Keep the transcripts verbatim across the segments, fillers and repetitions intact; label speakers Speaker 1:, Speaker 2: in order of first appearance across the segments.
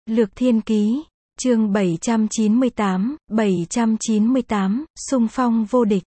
Speaker 1: Lược Thiên Ký, chương bảy trăm chín mươi tám, bảy trăm chín mươi tám, xung phong vô địch.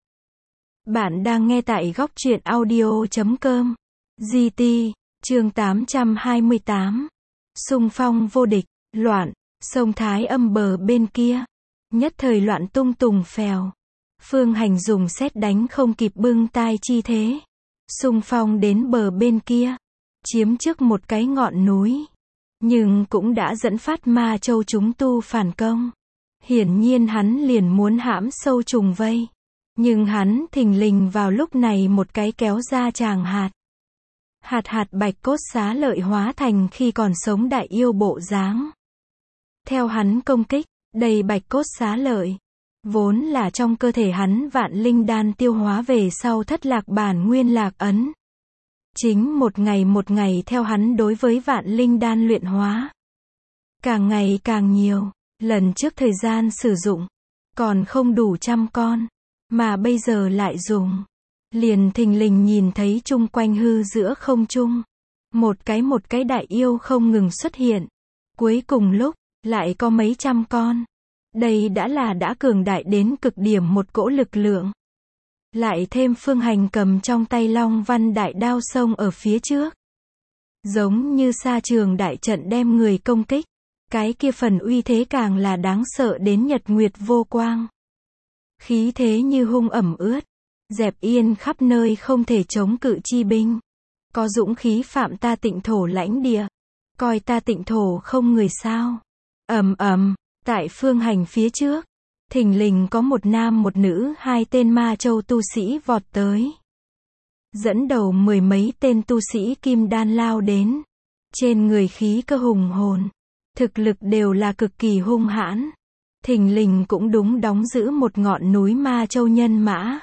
Speaker 1: Bạn đang nghe tại góc truyện audio chấm com. giê tê, chương tám trăm hai mươi tám. Xung phong vô địch, loạn, sông Thái Âm bờ bên kia. Nhất thời loạn tung tùng phèo. Phương Hành dùng sét đánh không kịp bưng tai chi thế. Xung phong đến bờ bên kia. Chiếm trước một cái ngọn núi. Nhưng cũng đã dẫn phát Ma Châu chúng tu phản công. Hiển nhiên hắn liền muốn hãm sâu trùng vây. Nhưng hắn thình lình vào lúc này một cái kéo ra tràng hạt. Hạt hạt bạch cốt xá lợi hóa thành khi còn sống đại yêu bộ dáng. Theo hắn công kích, đầy bạch cốt xá lợi. Vốn là trong cơ thể hắn vạn linh đan tiêu hóa về sau thất lạc bản nguyên lạc ấn. Chính một ngày một ngày theo hắn đối với vạn linh đan luyện hóa. Càng ngày càng nhiều, lần trước thời gian sử dụng, còn không đủ trăm con, mà bây giờ lại dùng. Liền thình lình nhìn thấy chung quanh hư giữa không trung. Một cái một cái đại yêu không ngừng xuất hiện. Cuối cùng lúc, lại có mấy trăm con. Đây đã là đã cường đại đến cực điểm một cỗ lực lượng. Lại thêm Phương Hành cầm trong tay Long Văn đại đao xông ở phía trước. Giống như sa trường đại trận đem người công kích. Cái kia phần uy thế càng là đáng sợ đến nhật nguyệt vô quang. Khí thế như hung ẩm ướt. Dẹp yên khắp nơi không thể chống cự chi binh. Có dũng khí phạm ta tịnh thổ lãnh địa. Coi ta tịnh thổ không người sao. Ầm ầm, tại Phương Hành phía trước. Thình lình có một nam một nữ hai tên Ma Châu tu sĩ vọt tới. Dẫn đầu mười mấy tên tu sĩ kim đan lao đến. Trên người khí cơ hùng hồn. Thực lực đều là cực kỳ hung hãn. Thình lình cũng đúng đóng giữ một ngọn núi Ma Châu nhân mã.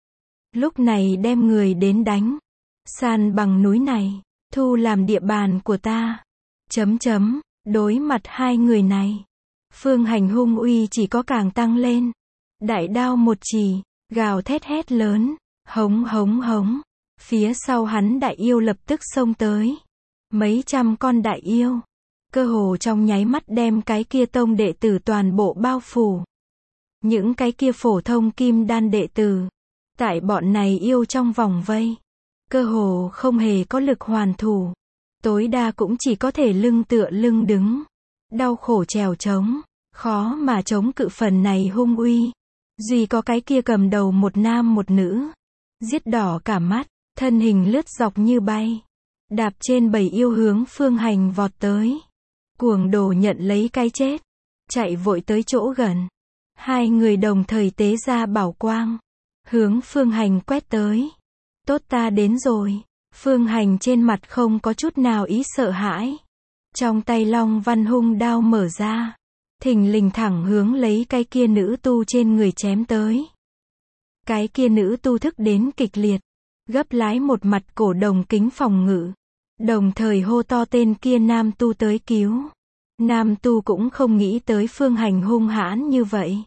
Speaker 1: Lúc này đem người đến đánh. San bằng núi này. Thu làm địa bàn của ta. Chấm chấm, đối mặt hai người này. Phương Hành hung uy chỉ có càng tăng lên. Đại đao một chỉ, gào thét hét lớn, hống hống hống. Phía sau hắn đại yêu lập tức xông tới. Mấy trăm con đại yêu. Cơ hồ trong nháy mắt đem cái kia tông đệ tử toàn bộ bao phủ. Những cái kia phổ thông kim đan đệ tử. Tại bọn này yêu trong vòng vây. Cơ hồ không hề có lực hoàn thủ. Tối đa cũng chỉ có thể lưng tựa lưng đứng. Đau khổ trèo trống. Khó mà chống cự phần này hung uy. Duy có cái kia cầm đầu một nam một nữ. Giết đỏ cả mắt. Thân hình lướt dọc như bay. Đạp trên bầy yêu hướng Phương Hành vọt tới. Cuồng đồ nhận lấy cái chết. Chạy vội tới chỗ gần. Hai người đồng thời tế ra bảo quang. Hướng Phương Hành quét tới. Tốt ta đến rồi. Phương Hành trên mặt không có chút nào ý sợ hãi. Trong tay Long Văn hung đao mở ra. Thình lình thẳng hướng lấy cái kia nữ tu trên người chém tới. Cái kia nữ tu thức đến kịch liệt. Gấp lái một mặt cổ đồng kính phòng ngự. Đồng thời hô to tên kia nam tu tới cứu. Nam tu cũng không nghĩ tới Phương Hành hung hãn như vậy.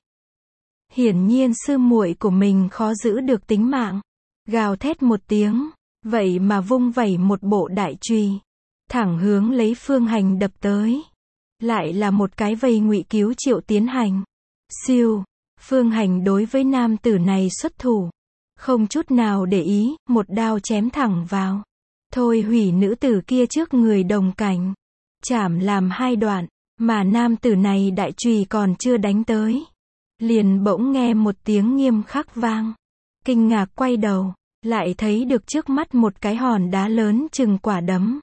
Speaker 1: Hiển nhiên sư muội của mình khó giữ được tính mạng. Gào thét một tiếng. Vậy mà vung vẩy một bộ đại chùy. Thẳng hướng lấy Phương Hành đập tới. Lại là một cái vây ngụy cứu Triệu tiến hành. Siêu. Phương Hành đối với nam tử này xuất thủ. Không chút nào để ý, một đao chém thẳng vào. Thôi hủy nữ tử kia trước người đồng cảnh. Chảm làm hai đoạn. Mà nam tử này đại chùy còn chưa đánh tới. Liền bỗng nghe một tiếng nghiêm khắc vang. Kinh ngạc quay đầu. Lại thấy được trước mắt một cái hòn đá lớn chừng quả đấm.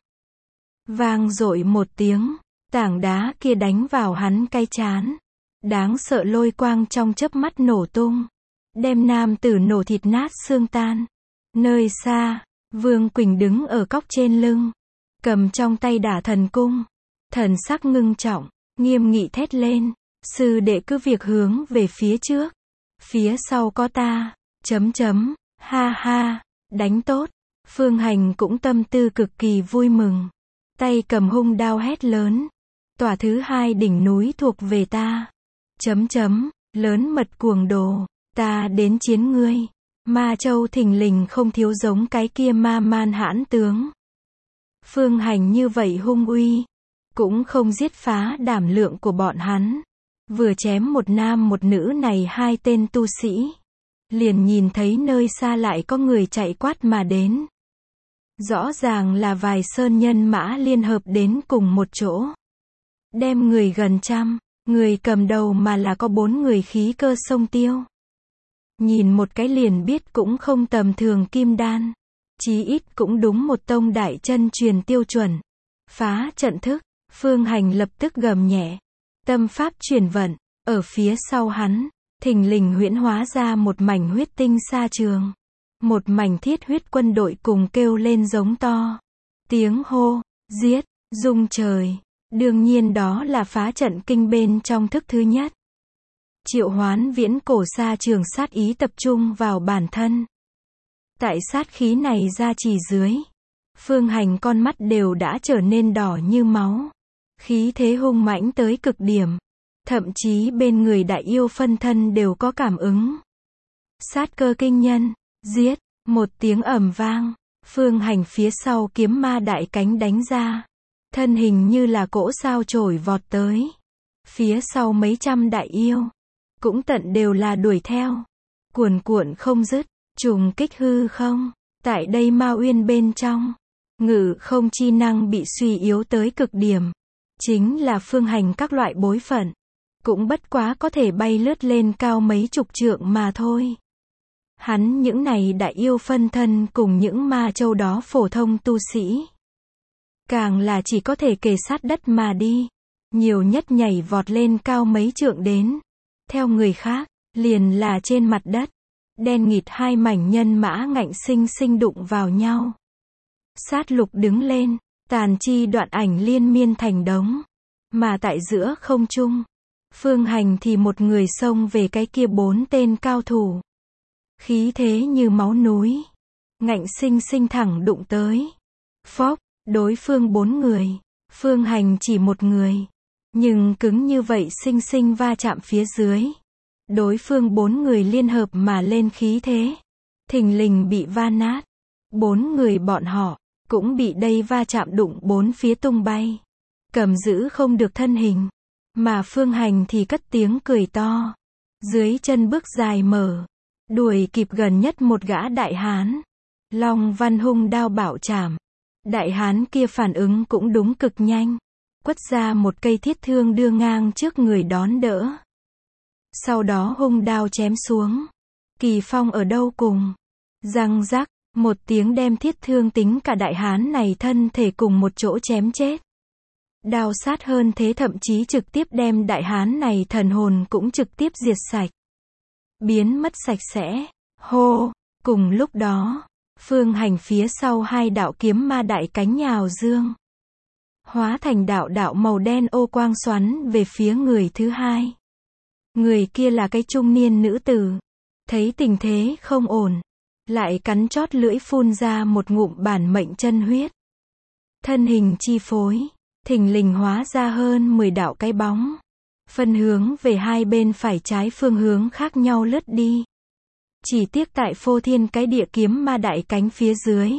Speaker 1: Vang dội một tiếng. Tảng đá kia đánh vào hắn cái chán. Đáng sợ lôi quang trong chớp mắt nổ tung. Đem nam tử nổ thịt nát xương tan. Nơi xa, Vương Quỳnh đứng ở cóc trên lưng. Cầm trong tay Đả Thần Cung. Thần sắc ngưng trọng, nghiêm nghị thét lên. Sư đệ cứ việc hướng về phía trước. Phía sau có ta. Chấm chấm. Ha ha. Đánh tốt. Phương Hành cũng tâm tư cực kỳ vui mừng. Tay cầm hung đao hét lớn. Tòa thứ hai đỉnh núi thuộc về ta. Chấm chấm. Lớn mật cuồng đồ. Ta đến chiến ngươi. Ma Châu thình lình không thiếu giống cái kia ma man hãn tướng. Phương Hành như vậy hung uy. cũng không giết phá đảm lượng của bọn hắn. Vừa chém một nam một nữ này hai tên tu sĩ, liền nhìn thấy nơi xa lại có người chạy quát mà đến. Rõ ràng là vài sơn nhân mã liên hợp đến cùng một chỗ. Đem người gần trăm, người cầm đầu mà là có bốn người khí cơ sông tiêu. Nhìn một cái liền biết cũng không tầm thường kim đan. Chí ít cũng đúng một tông đại chân truyền tiêu chuẩn. Phá trận thức, Phương Hành lập tức gầm nhẹ. Tâm pháp chuyển vận, ở phía sau hắn, thình lình huyễn hóa ra một mảnh huyết tinh sa trường. Một mảnh thiết huyết quân đội cùng kêu lên giống to. Tiếng hô, giết, rung trời. Đương nhiên đó là phá trận kinh bên trong thức thứ nhất. Triệu hoán viễn cổ sa trường sát ý tập trung vào bản thân. Tại sát khí này ra chỉ dưới, Phương Hành con mắt đều đã trở nên đỏ như máu. Khí thế hung mãnh tới cực điểm. Thậm chí bên người đại yêu phân thân đều có cảm ứng. Sát cơ kinh nhân, giết, một tiếng ầm vang. Phương Hành phía sau kiếm ma đại cánh đánh ra. Thân hình như là cỗ sao chổi vọt tới. Phía sau mấy trăm đại yêu, cũng tận đều là đuổi theo. Cuồn cuộn không dứt, trùng kích hư không. Tại đây Ma Uyên bên trong, ngự không chi năng bị suy yếu tới cực điểm. Chính là Phương Hành các loại bối phận, cũng bất quá có thể bay lướt lên cao mấy chục trượng mà thôi. Hắn những này đại yêu phân thân cùng những ma châu đó phổ thông tu sĩ, càng là chỉ có thể kề sát đất mà đi. Nhiều nhất nhảy vọt lên cao mấy trượng đến. Theo người khác, liền là trên mặt đất. Đen nghịt hai mảnh nhân mã ngạnh sinh sinh đụng vào nhau. Sát lục đứng lên, tàn chi đoạn ảnh liên miên thành đống. Mà tại giữa không trung, Phương Hành thì một người xông về cái kia bốn tên cao thủ. Khí thế như máu núi, ngạnh sinh sinh thẳng đụng tới. Phốc, đối phương bốn người, Phương Hành chỉ một người. Nhưng cứng như vậy sinh sinh va chạm phía dưới. Đối phương bốn người liên hợp mà lên khí thế, thình lình bị va nát. Bốn người bọn họ, cũng bị đây va chạm đụng bốn phía tung bay. Cầm giữ không được thân hình. Mà Phương Hành thì cất tiếng cười to. Dưới chân bước dài mở. Đuổi kịp gần nhất một gã đại hán. Long văn hung đao bảo chảm. Đại hán kia phản ứng cũng đúng cực nhanh. Quất ra một cây thiết thương đưa ngang trước người đón đỡ. Sau đó hung đao chém xuống. Kỳ phong ở đâu cùng. Răng rắc, một tiếng đem thiết thương tính cả đại hán này thân thể cùng một chỗ chém chết. Đao sát hơn thế thậm chí trực tiếp đem đại hán này thần hồn cũng trực tiếp diệt sạch. Biến mất sạch sẽ. Hô, cùng lúc đó, Phương Hành phía sau hai đạo kiếm ma đại cánh nhào dương. Hóa thành đạo đạo màu đen ô quang xoắn về phía người thứ hai. Người kia là cái trung niên nữ tử. Thấy tình thế không ổn, lại cắn chót lưỡi phun ra một ngụm bản mệnh chân huyết. Thân hình chi phối, thình lình hóa ra hơn mười đạo cái bóng. Phân hướng về hai bên phải trái phương hướng khác nhau lướt đi. Chỉ tiếc tại phô thiên cái địa kiếm ma đại cánh phía dưới.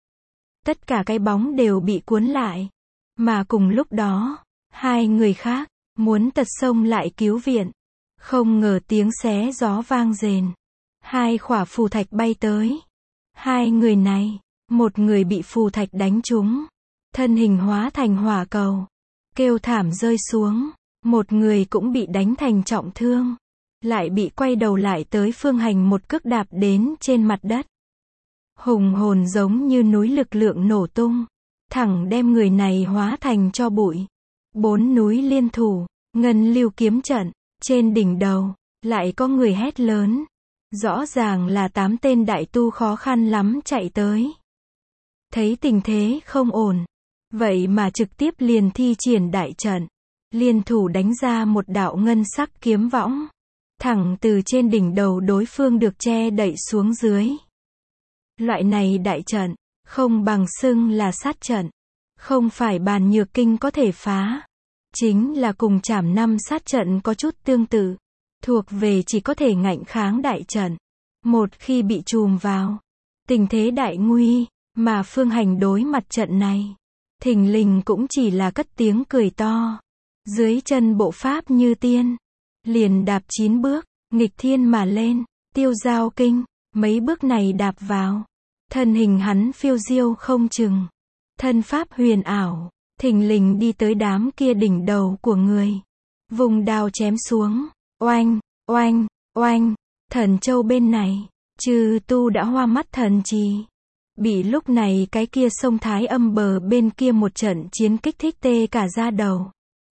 Speaker 1: Tất cả cái bóng đều bị cuốn lại. Mà cùng lúc đó, hai người khác, muốn tật xông lại cứu viện. Không ngờ tiếng xé gió vang rền. Hai khỏa phù thạch bay tới. Hai người này, một người bị phù thạch đánh trúng. Thân hình hóa thành hỏa cầu. Kêu thảm rơi xuống. Một người cũng bị đánh thành trọng thương. Lại bị quay đầu lại tới Phương Hành một cước đạp đến trên mặt đất. Hùng hồn giống như núi lực lượng nổ tung. Thẳng đem người này hóa thành cho bụi. Bốn núi liên thủ, ngân lưu kiếm trận. Trên đỉnh đầu, lại có người hét lớn. Rõ ràng là tám tên đại tu khó khăn lắm chạy tới. Thấy tình thế không ổn. Vậy mà trực tiếp liền thi triển đại trận. Liên thủ đánh ra một đạo ngân sắc kiếm võng. Thẳng từ trên đỉnh đầu đối phương được che đậy xuống dưới. Loại này đại trận, không bằng xưng là sát trận. Không phải bàn nhược kinh có thể phá. Chính là cùng trảm năm sát trận có chút tương tự. Thuộc về chỉ có thể ngạnh kháng đại trận. Một khi bị chùm vào, tình thế đại nguy, mà Phương Hành đối mặt trận này. thình lình cũng chỉ là cất tiếng cười to. Dưới chân bộ pháp như tiên, liền đạp chín bước, nghịch thiên mà lên, tiêu giao kinh, mấy bước này đạp vào. Thân hình hắn phiêu diêu không chừng, thân pháp huyền ảo, thình lình đi tới đám kia đỉnh đầu của người. Vùng đao chém xuống, oanh, oanh, oanh, Thần Châu bên này, Chư Tu đã hoa mắt thần trì. Bị lúc này cái kia sông Thái Âm bờ bên kia một trận chiến kích thích tê cả da đầu.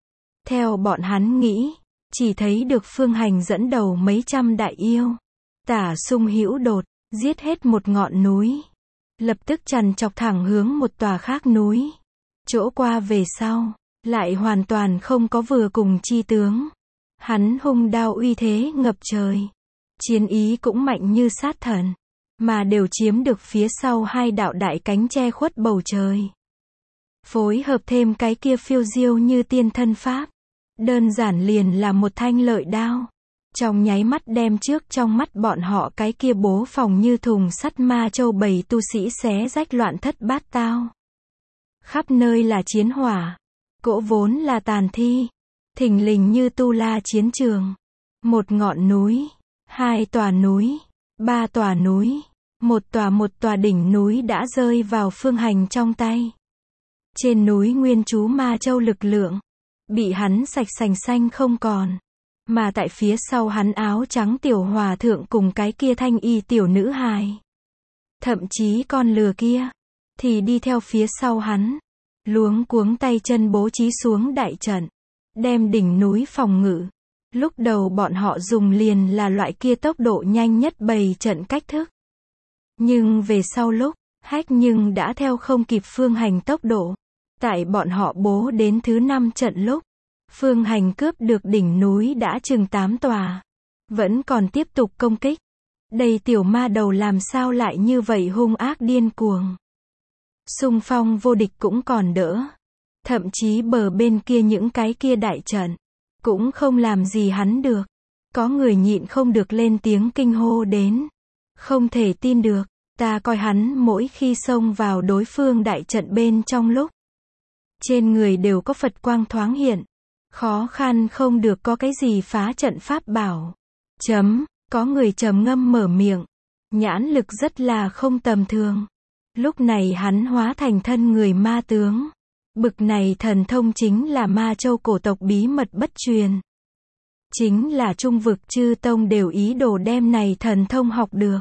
Speaker 1: Theo bọn hắn nghĩ, chỉ thấy được Phương Hành dẫn đầu mấy trăm đại yêu. Tả sung hữu đột, giết hết một ngọn núi. Lập tức trằn chọc thẳng hướng một tòa khác núi. Chỗ qua về sau, lại hoàn toàn không có vừa cùng chi tướng. Hắn hung đao uy thế ngập trời. Chiến ý cũng mạnh như sát thần. Mà đều chiếm được phía sau hai đạo đại cánh che khuất bầu trời. Phối hợp thêm cái kia phiêu diêu như tiên thân pháp. Đơn giản liền là một thanh lợi đao. Trong nháy mắt đem trước trong mắt bọn họ cái kia bố phòng như thùng sắt ma châu bầy tu sĩ xé rách loạn thất bát tao. Khắp nơi là chiến hỏa. Cỗ vốn là tàn thi. Thình lình như tu la chiến trường. Một ngọn núi. Hai tòa núi. Ba tòa núi. Một tòa một tòa đỉnh núi đã rơi vào Phương Hành trong tay. Trên núi nguyên trú ma châu lực lượng. Bị hắn sạch sành xanh không còn. Mà tại phía sau hắn áo trắng tiểu hòa thượng cùng cái kia thanh y tiểu nữ hài. Thậm chí con lừa kia. Thì đi theo phía sau hắn. Luống cuống tay chân bố trí xuống đại trận. Đem đỉnh núi phòng ngự. Lúc đầu bọn họ dùng liền là loại kia tốc độ nhanh nhất bày trận cách thức. Nhưng về sau lúc, hách nhưng đã theo không kịp Phương Hành tốc độ. Tại bọn họ bố đến thứ năm trận lúc, Phương Hành cướp được đỉnh núi đã chừng tám tòa. Vẫn còn tiếp tục công kích. Đây tiểu ma đầu làm sao lại như vậy hung ác điên cuồng. Xung phong vô địch cũng còn đỡ. Thậm chí bờ bên kia những cái kia đại trận. Cũng không làm gì hắn được. Có người nhịn không được lên tiếng kinh hô đến. Không thể tin được, ta coi hắn mỗi khi xông vào đối phương đại trận bên trong lúc. Trên người đều có Phật quang thoáng hiện. Khó khăn không được có cái gì phá trận pháp bảo. Chấm, có người trầm ngâm mở miệng. Nhãn lực rất là không tầm thường. Lúc này hắn hóa thành thân người ma tướng. Bực này thần thông chính là ma châu cổ tộc bí mật bất truyền. Chính là trung vực chư tông đều ý đồ đem này thần thông học được.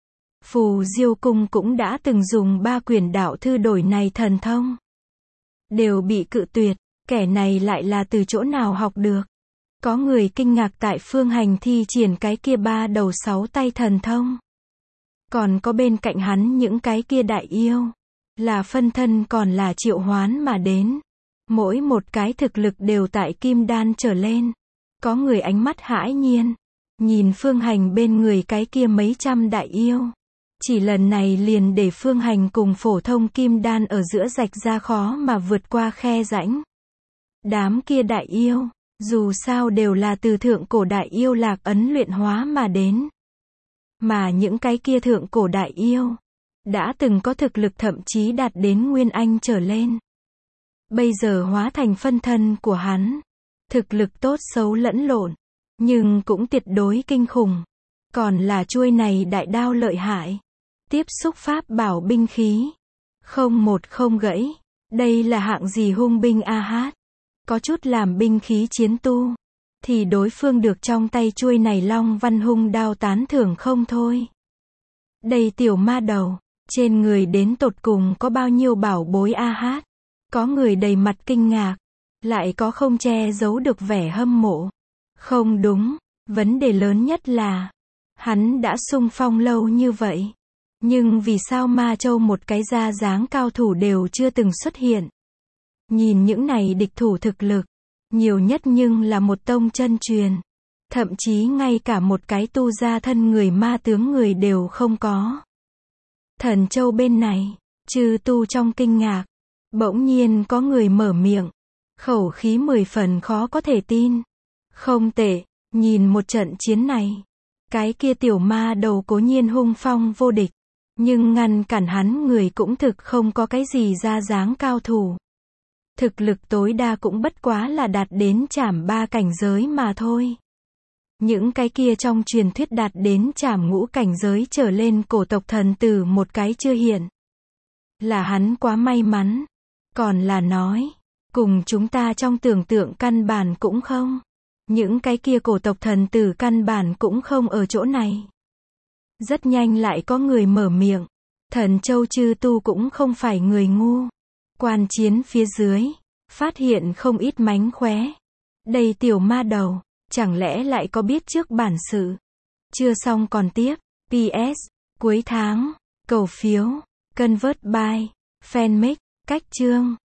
Speaker 1: Phù Diêu Cung cũng đã từng dùng ba quyển đạo thư đổi này thần thông. Đều bị cự tuyệt, kẻ này lại là từ chỗ nào học được. Có người kinh ngạc tại Phương Hành thi triển cái kia ba đầu sáu tay thần thông. Còn có bên cạnh hắn những cái kia đại yêu. Là phân thân còn là triệu hoán mà đến. Mỗi một cái thực lực đều tại kim đan trở lên. Có người ánh mắt hãi nhiên. Nhìn Phương Hành bên người cái kia mấy trăm đại yêu. Chỉ lần này liền để Phương Hành cùng phổ thông kim đan ở giữa rạch ra khó mà vượt qua khe rãnh. Đám kia đại yêu, dù sao đều là từ thượng cổ đại yêu Lạc Ấn luyện hóa mà đến. Mà những cái kia thượng cổ đại yêu, đã từng có thực lực thậm chí đạt đến Nguyên Anh trở lên. Bây giờ hóa thành phân thân của hắn. Thực lực tốt xấu lẫn lộn, nhưng cũng tuyệt đối kinh khủng. Còn là chuôi này đại đao lợi hại. Tiếp xúc pháp bảo binh khí. Không một không gãy. Đây là hạng gì hung binh a hát. Có chút làm binh khí chiến tu. Thì đối phương được trong tay chuôi này long văn hung đao tán thưởng không thôi. Đây tiểu ma đầu. Trên người đến tột cùng có bao nhiêu bảo bối a hát. Có người đầy mặt kinh ngạc. Lại có không che giấu được vẻ hâm mộ. Không đúng. Vấn đề lớn nhất là. Hắn đã xung phong lâu như vậy. Nhưng vì sao ma châu một cái da dáng cao thủ đều chưa từng xuất hiện. Nhìn những này địch thủ thực lực. Nhiều nhất nhưng là một tông chân truyền. Thậm chí ngay cả một cái tu gia thân người ma tướng người đều không có. Thần Châu bên này. Chư tu trong kinh ngạc. Bỗng nhiên có người mở miệng. Khẩu khí mười phần khó có thể tin. Không tệ. Nhìn một trận chiến này. Cái kia tiểu ma đầu cố nhiên hung phong vô địch. Nhưng ngăn cản hắn người cũng thực không có cái gì ra dáng cao thủ. Thực lực tối đa cũng bất quá là đạt đến trảm ba cảnh giới mà thôi. Những cái kia trong truyền thuyết đạt đến trảm ngũ cảnh giới trở lên cổ tộc thần tử một cái chưa hiện. Là hắn quá may mắn. Còn là nói, cùng chúng ta trong tưởng tượng căn bản cũng không. Những cái kia cổ tộc thần tử căn bản cũng không ở chỗ này. Rất nhanh lại có người mở miệng. Thần Châu Chư Tu cũng không phải người ngu. Quan chiến phía dưới, phát hiện không ít mánh khóe. Đây tiểu ma đầu, chẳng lẽ lại có biết trước bản sự. Chưa xong còn tiếp. pê ét, cuối tháng, cầu phiếu, convert by, fanmade, cách chương.